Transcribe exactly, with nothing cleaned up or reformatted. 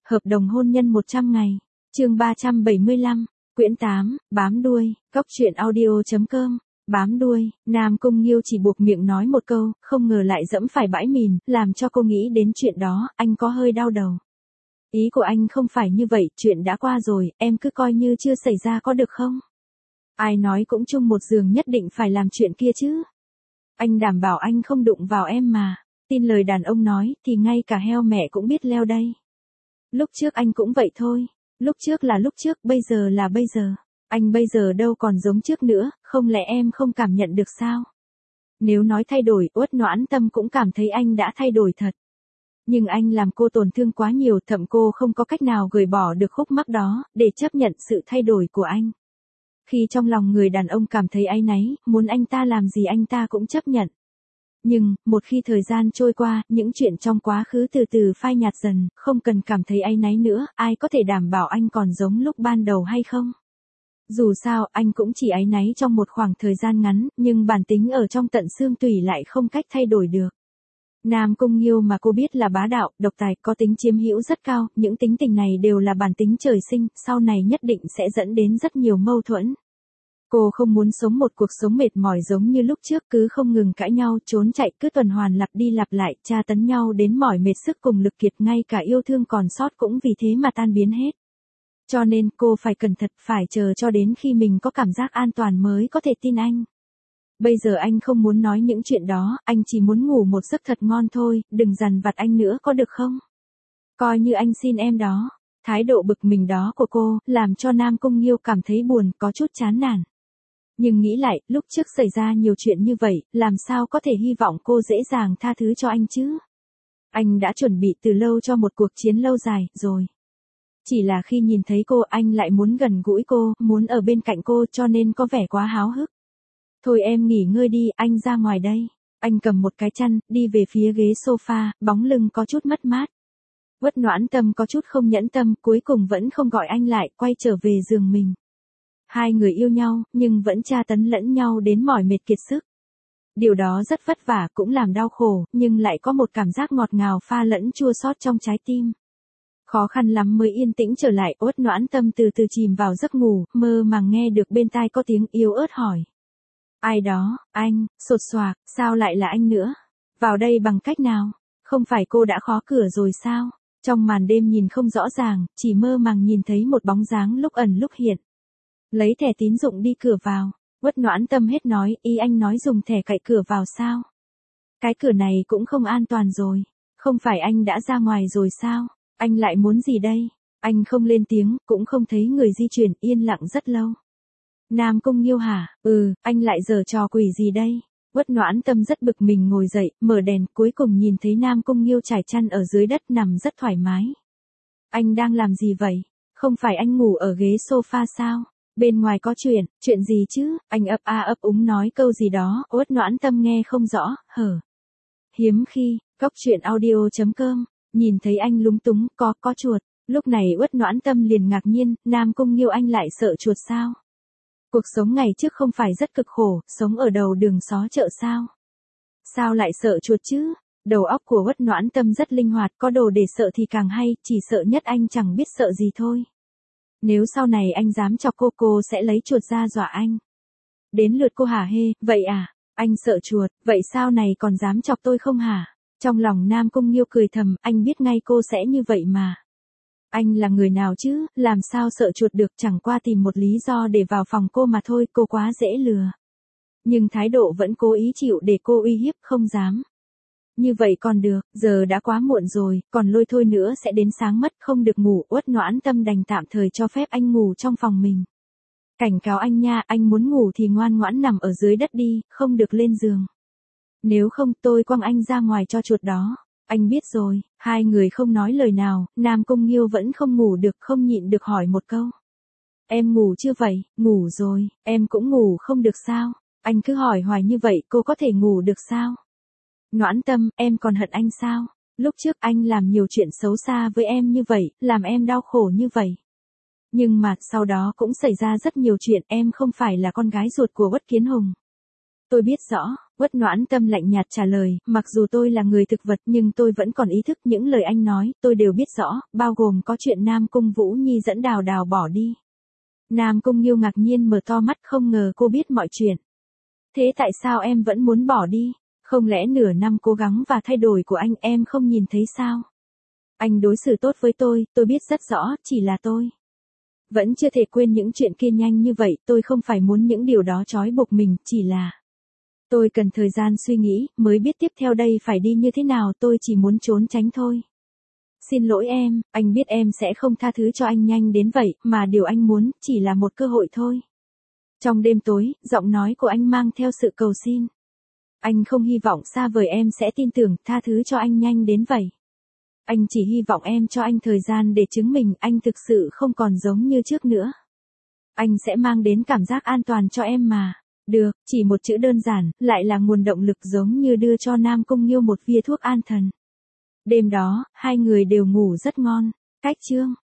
Hợp đồng hôn nhân một trăm ngày. Chương ba trăm bảy mươi lăm. Quyển tám, bám đuôi, cóc truyện audio chấm com. Bám đuôi, Nam Cung Nghiêu chỉ buộc miệng nói một câu, không ngờ lại dẫm phải bãi mìn, làm cho cô nghĩ đến chuyện đó, anh có hơi đau đầu. Ý của anh không phải như vậy, chuyện đã qua rồi, em cứ coi như chưa xảy ra có được không? Ai nói cũng chung một giường nhất định phải làm chuyện kia chứ? Anh đảm bảo anh không đụng vào em mà. Tin lời đàn ông nói, thì ngay cả heo mẹ cũng biết leo đây. Lúc trước anh cũng vậy thôi. Lúc trước là lúc trước, bây giờ là bây giờ. Anh bây giờ đâu còn giống trước nữa, không lẽ em không cảm nhận được sao? Nếu nói thay đổi, Uất Noãn Tâm cũng cảm thấy anh đã thay đổi thật. Nhưng anh làm cô tổn thương quá nhiều, thậm cô không có cách nào gửi bỏ được khúc mắc đó, để chấp nhận sự thay đổi của anh. Khi trong lòng người đàn ông cảm thấy áy náy, muốn anh ta làm gì anh ta cũng chấp nhận. Nhưng, một khi thời gian trôi qua, những chuyện trong quá khứ từ từ phai nhạt dần, không cần cảm thấy áy náy nữa, ai có thể đảm bảo anh còn giống lúc ban đầu hay không? Dù sao, anh cũng chỉ áy náy trong một khoảng thời gian ngắn, nhưng bản tính ở trong tận xương tủy lại không cách thay đổi được. Nam Cung Nghiêu mà cô biết là bá đạo, độc tài, có tính chiếm hữu rất cao, những tính tình này đều là bản tính trời sinh, sau này nhất định sẽ dẫn đến rất nhiều mâu thuẫn. Cô không muốn sống một cuộc sống mệt mỏi giống như lúc trước, cứ không ngừng cãi nhau, trốn chạy, cứ tuần hoàn lặp đi lặp lại, tra tấn nhau đến mỏi mệt sức cùng lực kiệt, ngay cả yêu thương còn sót cũng vì thế mà tan biến hết. Cho nên cô phải cẩn thận, phải chờ cho đến khi mình có cảm giác an toàn mới có thể tin anh. Bây giờ anh không muốn nói những chuyện đó, anh chỉ muốn ngủ một giấc thật ngon thôi, đừng dằn vặt anh nữa có được không? Coi như anh xin em đó. Thái độ bực mình đó của cô, làm cho Nam Cung Nghiêu cảm thấy buồn, có chút chán nản. Nhưng nghĩ lại, lúc trước xảy ra nhiều chuyện như vậy, làm sao có thể hy vọng cô dễ dàng tha thứ cho anh chứ? Anh đã chuẩn bị từ lâu cho một cuộc chiến lâu dài, rồi. Chỉ là khi nhìn thấy cô, anh lại muốn gần gũi cô, muốn ở bên cạnh cô, cho nên có vẻ quá háo hức. Thôi em nghỉ ngơi đi, anh ra ngoài đây. Anh cầm một cái chăn, đi về phía ghế sofa, bóng lưng có chút mất mát. Uất Noãn Tâm có chút không nhẫn tâm, cuối cùng vẫn không gọi anh lại, quay trở về giường mình. Hai người yêu nhau, nhưng vẫn tra tấn lẫn nhau đến mỏi mệt kiệt sức. Điều đó rất vất vả, cũng làm đau khổ, nhưng lại có một cảm giác ngọt ngào pha lẫn chua xót trong trái tim. Khó khăn lắm mới yên tĩnh trở lại, Uất Noãn Tâm từ từ chìm vào giấc ngủ, mơ màng nghe được bên tai có tiếng yếu ớt hỏi. Ai đó, anh, sột soạc, sao lại là anh nữa? Vào đây bằng cách nào? Không phải cô đã khóa cửa rồi sao? Trong màn đêm nhìn không rõ ràng, chỉ mơ màng nhìn thấy một bóng dáng lúc ẩn lúc hiện. Lấy thẻ tín dụng đi cửa vào. Uất Noãn Tâm hết nói, ý anh nói dùng thẻ cậy cửa vào sao? Cái cửa này cũng không an toàn rồi. Không phải anh đã ra ngoài rồi sao? Anh lại muốn gì đây? Anh không lên tiếng, cũng không thấy người di chuyển, yên lặng rất lâu. Nam Cung Nghiêu hả? Ừ, anh lại giở trò quỷ gì đây? Uất Noãn Tâm rất bực mình ngồi dậy, mở đèn, cuối cùng nhìn thấy Nam Cung Nghiêu trải chăn ở dưới đất nằm rất thoải mái. Anh đang làm gì vậy? Không phải anh ngủ ở ghế sofa sao? Bên ngoài có chuyện, chuyện gì chứ? Anh ấp a ấp úng nói câu gì đó, Uất Noãn Tâm nghe không rõ, hở. Hiếm khi, cóc truyện audio chấm com, nhìn thấy anh lúng túng, có, có chuột. Lúc này Uất Noãn Tâm liền ngạc nhiên, Nam Cung Nghiêu anh lại sợ chuột sao? Cuộc sống ngày trước không phải rất cực khổ, sống ở đầu đường xó chợ sao? Sao lại sợ chuột chứ? Đầu óc của Uất Noãn Tâm rất linh hoạt, có đồ để sợ thì càng hay, chỉ sợ nhất anh chẳng biết sợ gì thôi. Nếu sau này anh dám chọc cô, cô sẽ lấy chuột ra dọa anh. Đến lượt cô hả hê, vậy à? Anh sợ chuột, vậy sao này còn dám chọc tôi không hả? Trong lòng Nam Cung Nghiêu cười thầm, anh biết ngay cô sẽ như vậy mà. Anh là người nào chứ, làm sao sợ chuột được, chẳng qua tìm một lý do để vào phòng cô mà thôi, cô quá dễ lừa. Nhưng thái độ vẫn cố ý chịu để cô uy hiếp, không dám. Như vậy còn được, giờ đã quá muộn rồi, còn lôi thôi nữa sẽ đến sáng mất, không được ngủ. Uất Noãn Tâm đành tạm thời cho phép anh ngủ trong phòng mình. Cảnh cáo anh nha, anh muốn ngủ thì ngoan ngoãn nằm ở dưới đất đi, không được lên giường. Nếu không tôi quăng anh ra ngoài cho chuột đó. Anh biết rồi. Hai người không nói lời nào, Nam Cung Nghiêu vẫn không ngủ được, không nhịn được hỏi một câu. Em ngủ chưa vậy? Ngủ rồi, em cũng ngủ không được sao? Anh cứ hỏi hoài như vậy, cô có thể ngủ được sao? Noãn Tâm, em còn hận anh sao? Lúc trước anh làm nhiều chuyện xấu xa với em như vậy, làm em đau khổ như vậy. Nhưng mà, sau đó cũng xảy ra rất nhiều chuyện, em không phải là con gái ruột của Uất Kiến Hùng. Tôi biết rõ, Uất Noãn Tâm lạnh nhạt trả lời, mặc dù tôi là người thực vật nhưng tôi vẫn còn ý thức, những lời anh nói, tôi đều biết rõ, bao gồm có chuyện Nam Cung Vũ Nhi dẫn Đào Đào bỏ đi. Nam Cung Nghiêu ngạc nhiên mở to mắt, không ngờ cô biết mọi chuyện. Thế tại sao em vẫn muốn bỏ đi? Không lẽ nửa năm cố gắng và thay đổi của anh em không nhìn thấy sao? Anh đối xử tốt với tôi, tôi biết rất rõ, chỉ là tôi vẫn chưa thể quên những chuyện kia nhanh như vậy, tôi không phải muốn những điều đó trói buộc mình, chỉ là tôi cần thời gian suy nghĩ, mới biết tiếp theo đây phải đi như thế nào, tôi chỉ muốn trốn tránh thôi. Xin lỗi em, anh biết em sẽ không tha thứ cho anh nhanh đến vậy, mà điều anh muốn, chỉ là một cơ hội thôi. Trong đêm tối, giọng nói của anh mang theo sự cầu xin. Anh không hy vọng xa vời em sẽ tin tưởng, tha thứ cho anh nhanh đến vậy. Anh chỉ hy vọng em cho anh thời gian để chứng minh anh thực sự không còn giống như trước nữa. Anh sẽ mang đến cảm giác an toàn cho em mà. Được, chỉ một chữ đơn giản, lại là nguồn động lực giống như đưa cho Nam Cung Nghiêu một viên thuốc an thần. Đêm đó, hai người đều ngủ rất ngon. Cách chương